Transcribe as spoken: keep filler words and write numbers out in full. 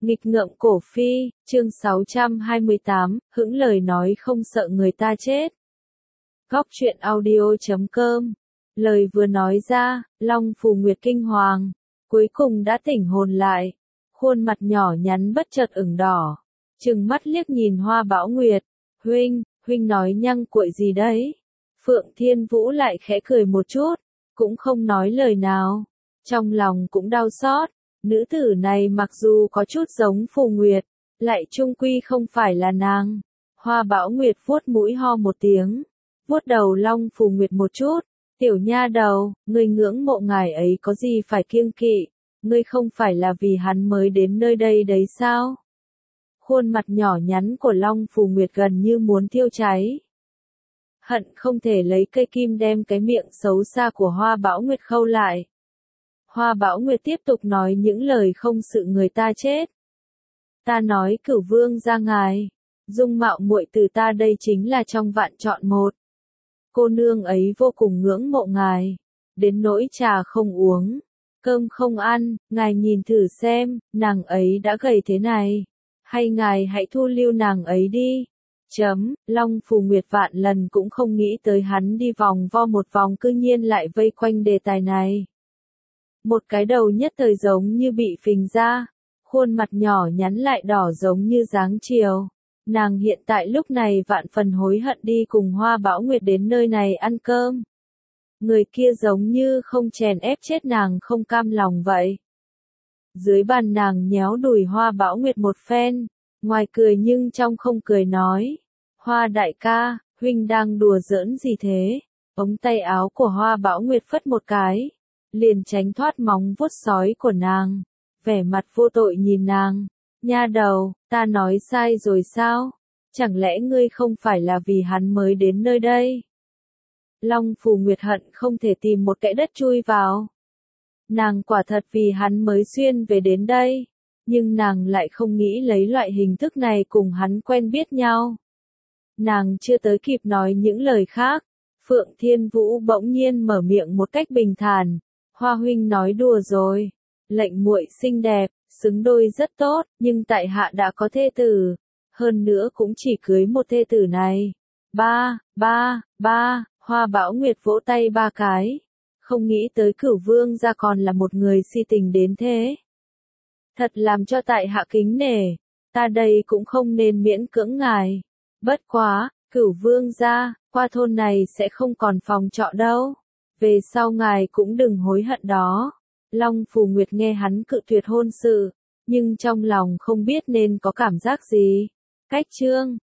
Nghịch ngợm cổ phi, chương sáu trăm hai mươi tám, hững lời nói không sợ người ta chết. Góc truyện audio chấm com. Lời vừa nói ra, Long Phù Nguyệt kinh hoàng, cuối cùng đã tỉnh hồn lại. Khuôn mặt nhỏ nhắn bất chợt ửng đỏ, trừng mắt liếc nhìn Hoa Bảo Nguyệt. Huynh, huynh nói nhăng cuội gì đấy? Phượng Thiên Vũ lại khẽ cười một chút, cũng không nói lời nào. Trong lòng cũng đau xót. Nữ tử này mặc dù có chút giống Phù Nguyệt, lại chung quy không phải là nàng. Hoa Bảo Nguyệt vuốt mũi ho một tiếng, vuốt đầu Long Phù Nguyệt một chút. Tiểu nha đầu, ngươi ngưỡng mộ ngài ấy có gì phải kiêng kỵ, ngươi không phải là vì hắn mới đến nơi đây đấy sao? Khuôn mặt nhỏ nhắn của Long Phù Nguyệt gần như muốn thiêu cháy. Hận không thể lấy cây kim đem cái miệng xấu xa của Hoa Bảo Nguyệt khâu lại. Hoa Bảo Nguyệt tiếp tục nói những lời không sự người ta chết. Ta nói Cửu Vương gia ngài, dung mạo muội từ ta đây chính là trong vạn chọn một. Cô nương ấy vô cùng ngưỡng mộ ngài, đến nỗi trà không uống, cơm không ăn, ngài nhìn thử xem, nàng ấy đã gầy thế này, hay ngài hãy thu lưu nàng ấy đi. Chấm, Long Phù Nguyệt vạn lần cũng không nghĩ tới hắn đi vòng vo một vòng cư nhiên lại vây quanh đề tài này. Một cái đầu nhất thời giống như bị phình ra, khuôn mặt nhỏ nhắn lại đỏ giống như dáng chiều. Nàng hiện tại lúc này vạn phần hối hận đi cùng Hoa Bảo Nguyệt đến nơi này ăn cơm. Người kia giống như không chèn ép chết nàng không cam lòng vậy. Dưới bàn nàng nhéo đùi Hoa Bảo Nguyệt một phen, ngoài cười nhưng trong không cười nói. Hoa đại ca, huynh đang đùa giỡn gì thế? Ống tay áo của Hoa Bảo Nguyệt phất một cái, liền tránh thoát móng vuốt sói của nàng, vẻ mặt vô tội nhìn nàng. Nha đầu, ta nói sai rồi sao? Chẳng lẽ ngươi không phải là vì hắn mới đến nơi đây? Long Phù Nguyệt hận không thể tìm một kẽ đất chui vào. Nàng quả thật vì hắn mới xuyên về đến đây, nhưng nàng lại không nghĩ lấy loại hình thức này cùng hắn quen biết nhau. Nàng chưa tới kịp nói những lời khác, Phượng Thiên Vũ bỗng nhiên mở miệng một cách bình thản. Hoa huynh nói đùa rồi, lệnh muội xinh đẹp, xứng đôi rất tốt, nhưng tại hạ đã có thê tử, hơn nữa cũng chỉ cưới một thê tử này. Ba, ba, ba, Hoa Bảo Nguyệt vỗ tay ba cái, không nghĩ tới Cửu Vương gia còn là một người si tình đến thế. Thật làm cho tại hạ kính nể, ta đây cũng không nên miễn cưỡng ngài. Bất quá, Cửu Vương gia, qua thôn này sẽ không còn phòng trọ đâu. Về sau ngài cũng đừng hối hận đó. Long Phù Nguyệt nghe hắn cự tuyệt hôn sự, nhưng trong lòng không biết nên có cảm giác gì. Cách chương